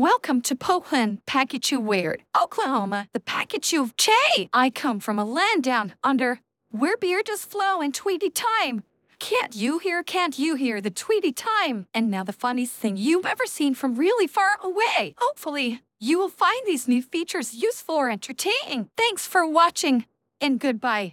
Welcome to Poland, Packagee Weird, Oklahoma, the Packagee of Che. I come from a land down under where beer does flow in Tweety time. Can't you hear the Tweety time? And now the funniest thing you've ever seen from really far away. Hopefully, you will find these new features useful or entertaining. Thanks for watching, and goodbye.